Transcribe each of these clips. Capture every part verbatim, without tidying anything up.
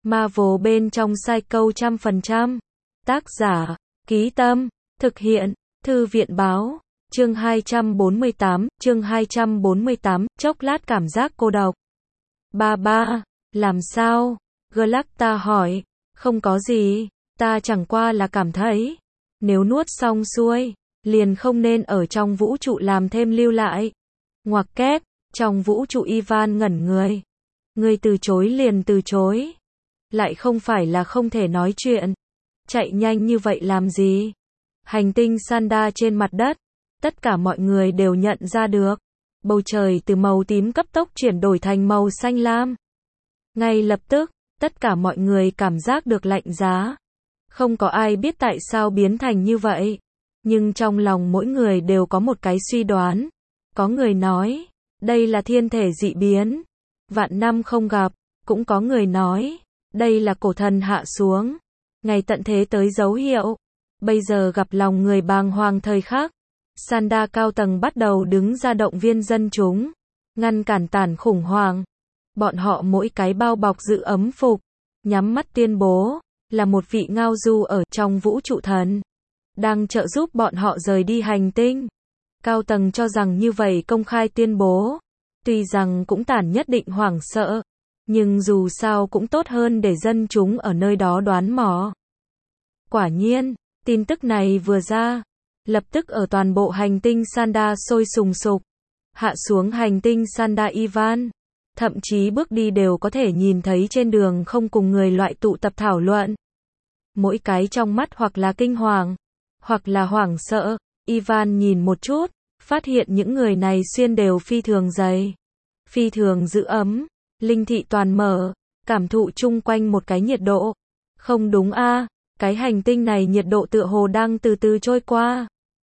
Marvel bên trong sai câu trăm phần trăm. Tác giả, Ký Tâm, thực hiện, Thư viện Báo. Chương hai trăm bốn mươi tám, chương hai trăm bốn mươi tám, chốc lát cảm giác cô độc. Ba ba, làm sao? Galacta hỏi. Không có gì, ta chẳng qua là cảm thấy, nếu nuốt xong xuôi, liền không nên ở trong vũ trụ làm thêm lưu lại. Ngoặc kép, trong vũ trụ Ivan ngẩn người. Người từ chối liền từ chối. Lại không phải là không thể nói chuyện. Chạy nhanh như vậy làm gì? Hành tinh Sanda trên mặt đất. Tất cả mọi người đều nhận ra được. Bầu trời từ màu tím cấp tốc chuyển đổi thành màu xanh lam. Ngay lập tức, tất cả mọi người cảm giác được lạnh giá. Không có ai biết tại sao biến thành như vậy. Nhưng trong lòng mỗi người đều có một cái suy đoán. Có người nói, đây là thiên thể dị biến. Vạn năm không gặp. Cũng có người nói, đây là cổ thần hạ xuống. Ngày tận thế tới dấu hiệu. Bây giờ gặp lòng người bàng hoàng thời khắc. Sanda cao tầng bắt đầu đứng ra động viên dân chúng. Ngăn cản tàn khủng hoảng. Bọn họ mỗi cái bao bọc giữ ấm phục. Nhắm mắt tuyên bố, là một vị ngao du ở trong vũ trụ thần. Đang trợ giúp bọn họ rời đi hành tinh. Cao tầng cho rằng như vậy công khai tuyên bố. Tuy rằng cũng tàn nhất định hoảng sợ. Nhưng dù sao cũng tốt hơn để dân chúng ở nơi đó đoán mò. Quả nhiên, tin tức này vừa ra. Lập tức ở toàn bộ hành tinh Sanda sôi sùng sục. Hạ xuống hành tinh Sanda Ivan. Thậm chí bước đi đều có thể nhìn thấy trên đường không cùng người loại tụ tập thảo luận. Mỗi cái trong mắt hoặc là kinh hoàng, hoặc là hoảng sợ. Ivan nhìn một chút, phát hiện những người này xuyên đều phi thường dày. Phi thường giữ ấm, linh thị toàn mở, cảm thụ chung quanh một cái nhiệt độ. Không đúng a, cái hành tinh này nhiệt độ tựa hồ đang từ từ trôi qua.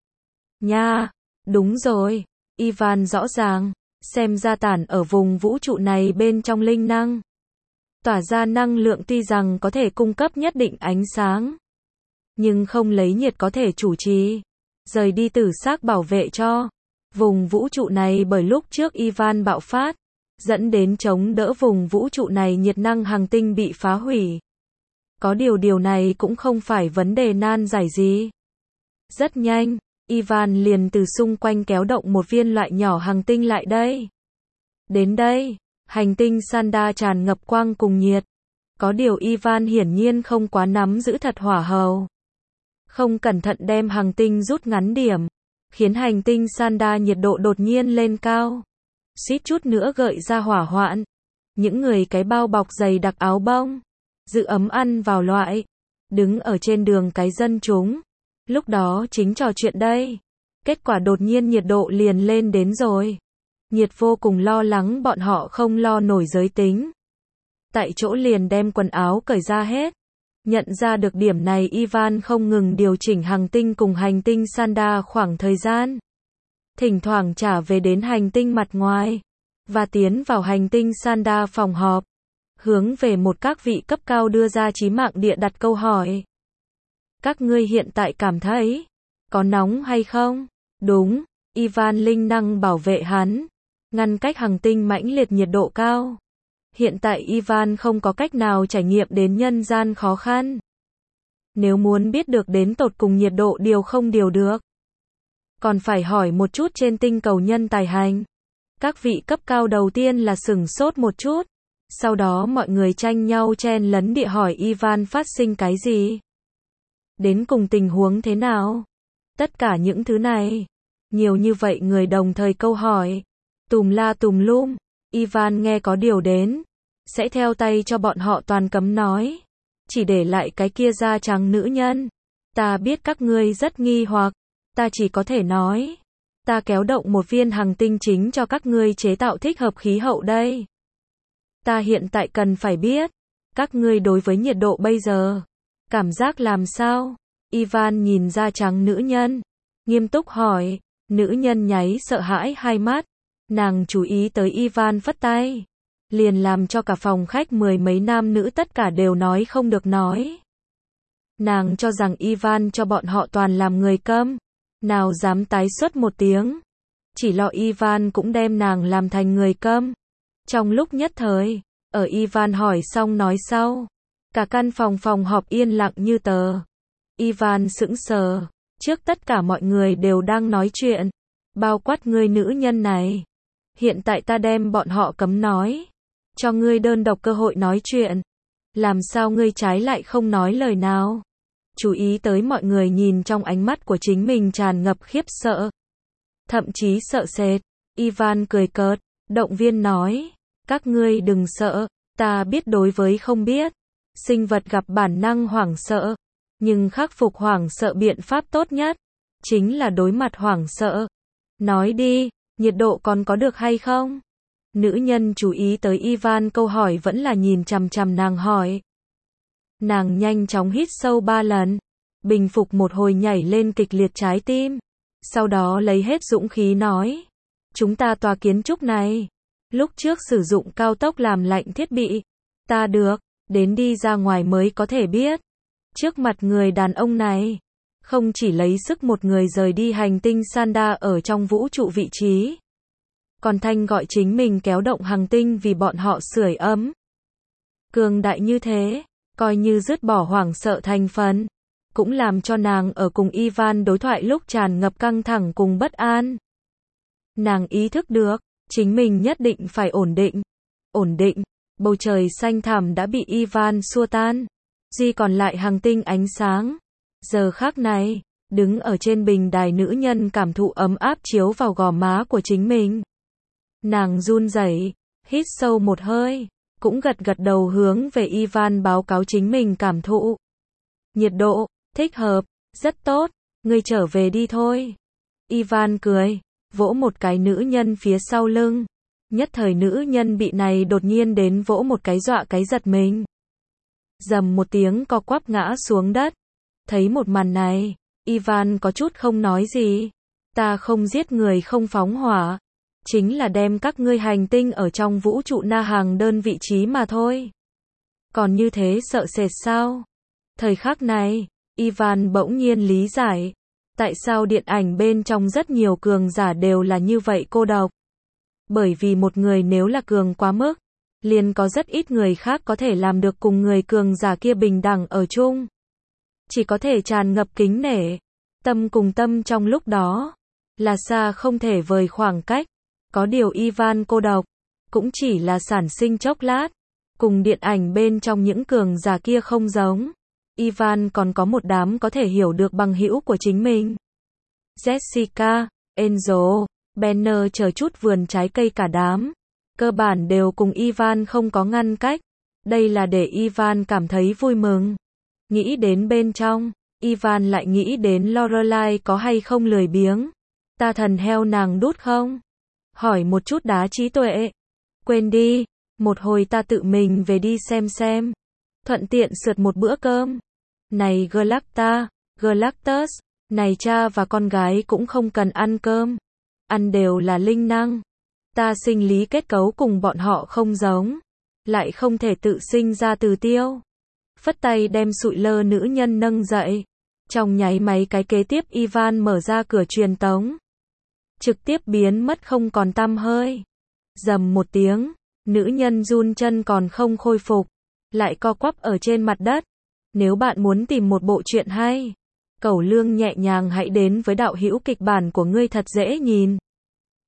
Nha, đúng rồi, Ivan rõ ràng, xem ra tản ở vùng vũ trụ này bên trong linh năng. Tỏa ra năng lượng tuy rằng có thể cung cấp nhất định ánh sáng, nhưng không lấy nhiệt có thể chủ trì, rời đi tử xác bảo vệ cho vùng vũ trụ này bởi lúc trước Ivan bạo phát, dẫn đến chống đỡ vùng vũ trụ này nhiệt năng hành tinh bị phá hủy. Có điều điều này cũng không phải vấn đề nan giải gì. Rất nhanh, Ivan liền từ xung quanh kéo động một viên loại nhỏ hành tinh lại đây. Đến đây, hành tinh Sanda tràn ngập quang cùng nhiệt. Có điều Ivan hiển nhiên không quá nắm giữ thật hỏa hầu. Không cẩn thận đem hành tinh rút ngắn điểm, khiến hành tinh Sanda nhiệt độ đột nhiên lên cao. Suýt chút nữa gợi ra hỏa hoạn. Những người cái bao bọc dày đặc áo bông, giữ ấm ăn vào loại, đứng ở trên đường cái dân chúng. Lúc đó chính trò chuyện đây. Kết quả đột nhiên nhiệt độ liền lên đến rồi. Nhiệt vô cùng lo lắng bọn họ không lo nổi giới tính. Tại chỗ liền đem quần áo cởi ra hết. Nhận ra được điểm này Ivan không ngừng điều chỉnh hành tinh cùng hành tinh Sanda khoảng thời gian. Thỉnh thoảng trả về đến hành tinh mặt ngoài. Và tiến vào hành tinh Sanda phòng họp. Hướng về một các vị cấp cao đưa ra chí mạng địa đặt câu hỏi. Các ngươi hiện tại cảm thấy, có nóng hay không? Đúng, Ivan linh năng bảo vệ hắn, ngăn cách hành tinh mãnh liệt nhiệt độ cao. Hiện tại Ivan không có cách nào trải nghiệm đến nhân gian khó khăn. Nếu muốn biết được đến tột cùng nhiệt độ điều không điều được, còn phải hỏi một chút trên tinh cầu nhân tài hành. Các vị cấp cao đầu tiên là sửng sốt một chút, sau đó mọi người tranh nhau chen lấn địa hỏi Ivan phát sinh cái gì. Đến cùng tình huống thế nào? Tất cả những thứ này, nhiều như vậy người đồng thời câu hỏi, tùm la tùm lum, Ivan nghe có điều đến, sẽ theo tay cho bọn họ toàn cấm nói, chỉ để lại cái kia da trắng nữ nhân. Ta biết các ngươi rất nghi hoặc, ta chỉ có thể nói, ta kéo động một viên hành tinh chính cho các ngươi chế tạo thích hợp khí hậu đây. Ta hiện tại cần phải biết, các ngươi đối với nhiệt độ bây giờ, cảm giác làm sao? Ivan nhìn da trắng nữ nhân, nghiêm túc hỏi. Nữ nhân nháy sợ hãi hai mắt. Nàng chú ý tới Ivan phất tay, liền làm cho cả phòng khách mười mấy nam nữ tất cả đều nói không được nói. Nàng cho rằng Ivan cho bọn họ toàn làm người câm, nào dám tái xuất một tiếng. Chỉ lo Ivan cũng đem nàng làm thành người câm. Trong lúc nhất thời, ở Ivan hỏi xong nói sau, Cả căn phòng phòng họp yên lặng như tờ. Ivan sững sờ. Trước tất cả mọi người đều đang nói chuyện. Bao quát ngươi nữ nhân này. Hiện tại ta đem bọn họ cấm nói. Cho ngươi đơn độc cơ hội nói chuyện. Làm sao ngươi trái lại không nói lời nào? Chú ý tới mọi người nhìn trong ánh mắt của chính mình tràn ngập khiếp sợ. Thậm chí sợ sệt. Ivan cười cợt, động viên nói. Các ngươi đừng sợ, ta biết đối với không biết. Sinh vật gặp bản năng hoảng sợ. Nhưng khắc phục hoảng sợ biện pháp tốt nhất. Chính là đối mặt hoảng sợ. Nói đi, nhiệt độ còn có được hay không? Nữ nhân chú ý tới Ivan câu hỏi vẫn là nhìn chằm chằm nàng hỏi. Nàng nhanh chóng hít sâu ba lần. Bình phục một hồi nhảy lên kịch liệt trái tim. Sau đó lấy hết dũng khí nói. Chúng ta tòa kiến trúc này. Lúc trước sử dụng cao tốc làm lạnh thiết bị. Ta được, đến đi ra ngoài mới có thể biết. Trước mặt người đàn ông này. Không chỉ lấy sức một người rời đi hành tinh Sanda ở trong vũ trụ vị trí. Còn thanh gọi chính mình kéo động hành tinh vì bọn họ sưởi ấm. Cường đại như thế, coi như dứt bỏ hoảng sợ thành phần. Cũng làm cho nàng ở cùng Ivan đối thoại lúc tràn ngập căng thẳng cùng bất an. Nàng ý thức được, chính mình nhất định phải ổn định. Ổn định, bầu trời xanh thẳm đã bị Ivan xua tan. Duy còn lại hành tinh ánh sáng. Giờ khắc này, đứng ở trên bình đài nữ nhân cảm thụ ấm áp chiếu vào gò má của chính mình. Nàng run rẩy, hít sâu một hơi, cũng gật gật đầu hướng về Ivan báo cáo chính mình cảm thụ. Nhiệt độ, thích hợp, rất tốt, ngươi trở về đi thôi. Ivan cười, vỗ một cái nữ nhân phía sau lưng. Nhất thời nữ nhân bị này đột nhiên đến vỗ một cái dọa cái giật mình. Dầm một tiếng co quắp ngã xuống đất. Thấy một màn này, Ivan có chút không nói gì. Ta không giết người không phóng hỏa. Chính là đem các ngươi hành tinh ở trong vũ trụ na hàng đơn vị trí mà thôi. Còn như thế sợ sệt sao? Thời khắc này, Ivan bỗng nhiên lý giải. Tại sao điện ảnh bên trong rất nhiều cường giả đều là như vậy cô độc? Bởi vì một người nếu là cường quá mức, liền có rất ít người khác có thể làm được cùng người cường giả kia bình đẳng ở chung. Chỉ có thể tràn ngập kính nể. Tâm cùng tâm trong lúc đó, là xa không thể vời khoảng cách. Có điều Ivan cô độc, cũng chỉ là sản sinh chốc lát. Cùng điện ảnh bên trong những cường giả kia không giống. Ivan còn có một đám có thể hiểu được bằng hữu của chính mình. Jessica, Angel, Banner chờ chút vườn trái cây cả đám. Cơ bản đều cùng Ivan không có ngăn cách. Đây là để Ivan cảm thấy vui mừng. Nghĩ đến bên trong, Ivan lại nghĩ đến Lorelai có hay không lười biếng. Ta thần heo nàng đút không? Hỏi một chút đá trí tuệ. Quên đi, một hồi ta tự mình về đi xem xem. Thuận tiện sượt một bữa cơm. Này Galacta, Galactus, này cha và con gái cũng không cần ăn cơm. Ăn đều là linh năng. Ta sinh lý kết cấu cùng bọn họ không giống. Lại không thể tự sinh ra từ tiêu. Phất tay đem sụi lơ nữ nhân nâng dậy. Trong nháy máy cái kế tiếp Ivan mở ra cửa truyền tống. Trực tiếp biến mất không còn tăm hơi. Dầm một tiếng, nữ nhân run chân còn không khôi phục. Lại co quắp ở trên mặt đất. Nếu bạn muốn tìm một bộ truyện hay, cẩu lương nhẹ nhàng hãy đến với đạo hữu kịch bản của ngươi thật dễ nhìn.